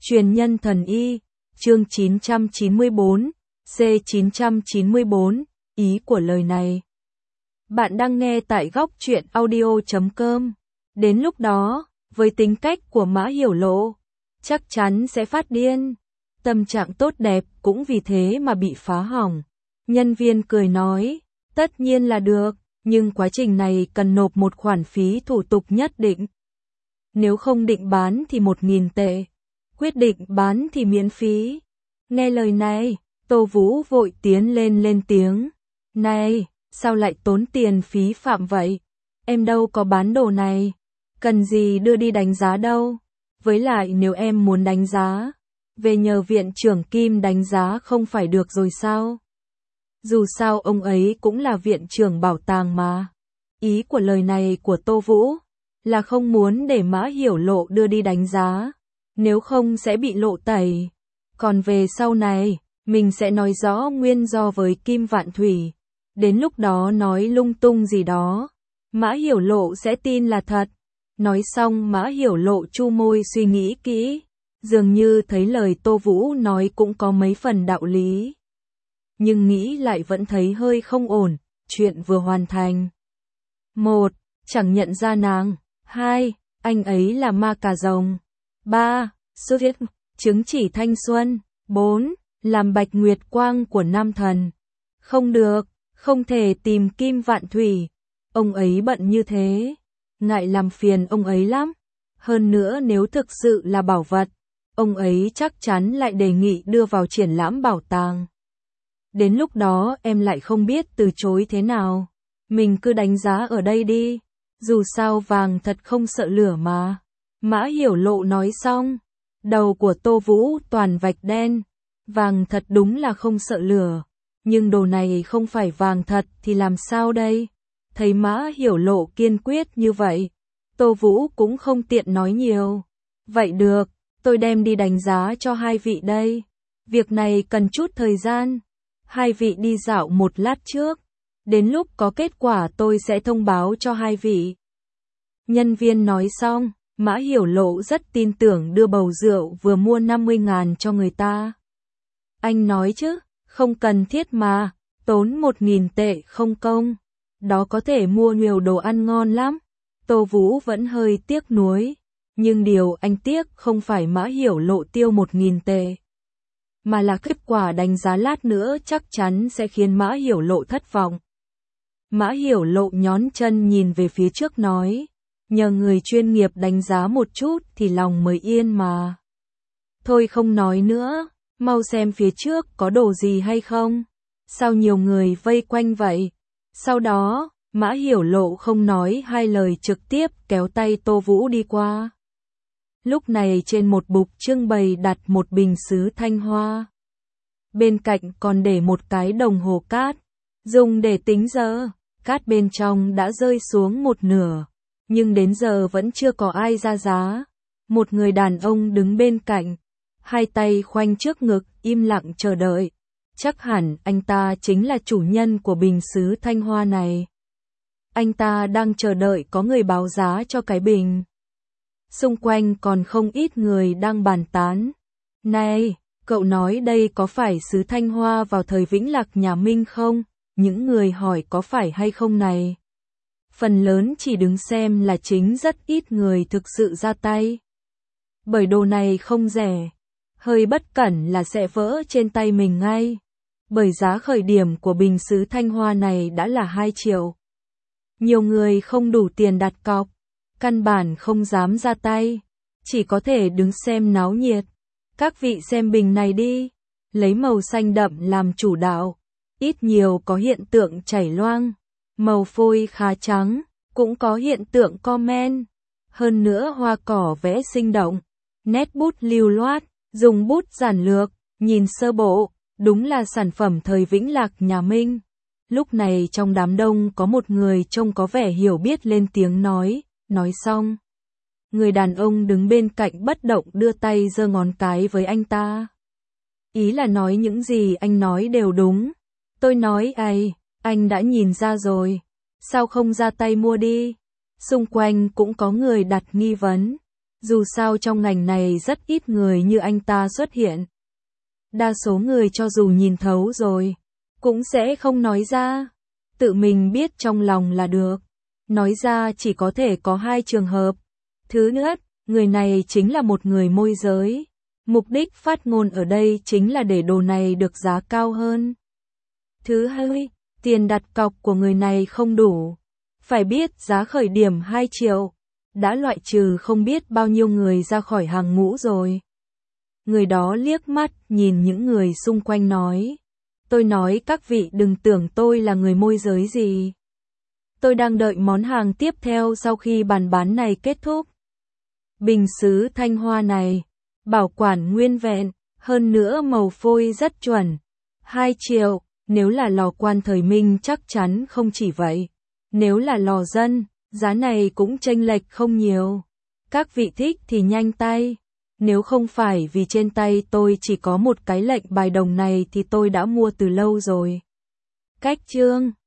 Truyền nhân thần y, chương 994, C994, ý của lời này. Bạn đang nghe tại góc truyện audio.com. Đến lúc đó, với tính cách của Mã Hiểu Lộ, chắc chắn sẽ phát điên. Tâm trạng tốt đẹp cũng vì thế mà bị phá hỏng. Nhân viên cười nói, tất nhiên là được, nhưng quá trình này cần nộp một khoản phí thủ tục nhất định. Nếu không định bán thì 1.000 tệ. Quyết định bán thì miễn phí. Nghe lời này, Tô Vũ vội tiến lên tiếng. Này, sao lại tốn tiền phí phạm vậy? Em đâu có bán đồ này. Cần gì đưa đi đánh giá đâu. Với lại nếu em muốn đánh giá, về nhờ viện trưởng Kim đánh giá không phải được rồi sao? Dù sao ông ấy cũng là viện trưởng bảo tàng mà. Ý của lời này của Tô Vũ là không muốn để Mã Hiểu Lộ đưa đi đánh giá, nếu không sẽ bị lộ tẩy. Còn về sau này, mình sẽ nói rõ nguyên do với Kim Vạn Thủy. Đến lúc đó nói lung tung gì đó, Mã Hiểu Lộ sẽ tin là thật. Nói xong Mã Hiểu Lộ chu môi suy nghĩ kỹ, dường như thấy lời Tô Vũ nói cũng có mấy phần đạo lý. Nhưng nghĩ lại vẫn thấy hơi không ổn, chuyện vừa hoàn thành. 1. Chẳng nhận ra nàng. 2. Anh ấy là ma cà rồng. 3. Xuất huyết, chứng chỉ thanh xuân. 4. Làm bạch nguyệt quang của nam thần. Không được, không thể tìm Kim Vạn Thủy. Ông ấy bận như thế, ngại làm phiền ông ấy lắm. Hơn nữa nếu thực sự là bảo vật, ông ấy chắc chắn lại đề nghị đưa vào triển lãm bảo tàng. Đến lúc đó em lại không biết từ chối thế nào. Mình cứ đánh giá ở đây đi. Dù sao vàng thật không sợ lửa mà. Mã Hiểu Lộ nói xong, đầu của Tô Vũ toàn vạch đen. Vàng thật đúng là không sợ lửa. Nhưng đồ này không phải vàng thật thì làm sao đây? Thấy Mã Hiểu Lộ kiên quyết như vậy, Tô Vũ cũng không tiện nói nhiều. Vậy được, tôi đem đi đánh giá cho hai vị đây. Việc này cần chút thời gian. Hai vị đi dạo một lát trước. Đến lúc có kết quả tôi sẽ thông báo cho hai vị. Nhân viên nói xong, Mã Hiểu Lộ rất tin tưởng đưa bầu rượu vừa mua 50.000 cho người ta. Anh nói chứ, không cần thiết mà, tốn 1.000 tệ không công. Đó có thể mua nhiều đồ ăn ngon lắm. Tô Vũ vẫn hơi tiếc nuối. Nhưng điều anh tiếc không phải Mã Hiểu Lộ tiêu 1.000 tệ. Mà là kết quả đánh giá lát nữa chắc chắn sẽ khiến Mã Hiểu Lộ thất vọng. Mã Hiểu Lộ nhón chân nhìn về phía trước nói, nhờ người chuyên nghiệp đánh giá một chút thì lòng mới yên mà. Thôi không nói nữa, mau xem phía trước có đồ gì hay không. Sao nhiều người vây quanh vậy? Sau đó, Mã Hiểu Lộ không nói hai lời trực tiếp kéo tay Tô Vũ đi qua. Lúc này trên một bục trưng bày đặt một bình sứ thanh hoa. Bên cạnh còn để một cái đồng hồ cát, dùng để tính giờ. Cát bên trong đã rơi xuống một nửa, nhưng đến giờ vẫn chưa có ai ra giá. Một người đàn ông đứng bên cạnh, hai tay khoanh trước ngực, im lặng chờ đợi. Chắc hẳn anh ta chính là chủ nhân của bình sứ thanh hoa này. Anh ta đang chờ đợi có người báo giá cho cái bình. Xung quanh còn không ít người đang bàn tán. Này, cậu nói đây có phải sứ thanh hoa vào thời Vĩnh Lạc nhà Minh không? Những người hỏi có phải hay không này. Phần lớn chỉ đứng xem là chính, rất ít người thực sự ra tay. Bởi đồ này không rẻ. Hơi bất cẩn là sẽ vỡ trên tay mình ngay. Bởi giá khởi điểm của bình sứ thanh hoa này đã là 2 triệu. Nhiều người không đủ tiền đặt cọc. Căn bản không dám ra tay. Chỉ có thể đứng xem náo nhiệt. Các vị xem bình này đi. Lấy màu xanh đậm làm chủ đạo. Ít nhiều có hiện tượng chảy loang. Màu phôi khá trắng. Cũng có hiện tượng comment. Hơn nữa hoa cỏ vẽ sinh động. Nét bút lưu loát. Dùng bút giản lược. Nhìn sơ bộ. Đúng là sản phẩm thời Vĩnh Lạc nhà Minh. Lúc này trong đám đông có một người trông có vẻ hiểu biết lên tiếng nói. Nói xong, người đàn ông đứng bên cạnh bất động đưa tay giơ ngón cái với anh ta. Ý là nói những gì anh nói đều đúng. Tôi nói ấy, anh đã nhìn ra rồi. Sao không ra tay mua đi? Xung quanh cũng có người đặt nghi vấn. Dù sao trong ngành này rất ít người như anh ta xuất hiện. Đa số người cho dù nhìn thấu rồi, cũng sẽ không nói ra. Tự mình biết trong lòng là được. Nói ra chỉ có thể có hai trường hợp. Thứ nhất, người này chính là một người môi giới. Mục đích phát ngôn ở đây chính là để đồ này được giá cao hơn. Thứ hai, tiền đặt cọc của người này không đủ. Phải biết giá khởi điểm 2 triệu. Đã loại trừ không biết bao nhiêu người ra khỏi hàng ngũ rồi. Người đó liếc mắt nhìn những người xung quanh nói. Tôi nói các vị đừng tưởng tôi là người môi giới gì. Tôi đang đợi món hàng tiếp theo sau khi bàn bán này kết thúc. Bình sứ thanh hoa này, bảo quản nguyên vẹn, hơn nữa màu phôi rất chuẩn. 2 triệu, nếu là lò quan thời Minh chắc chắn không chỉ vậy. Nếu là lò dân, giá này cũng chênh lệch không nhiều. Các vị thích thì nhanh tay. Nếu không phải vì trên tay tôi chỉ có một cái lệnh bài đồng này thì tôi đã mua từ lâu rồi. Cách chương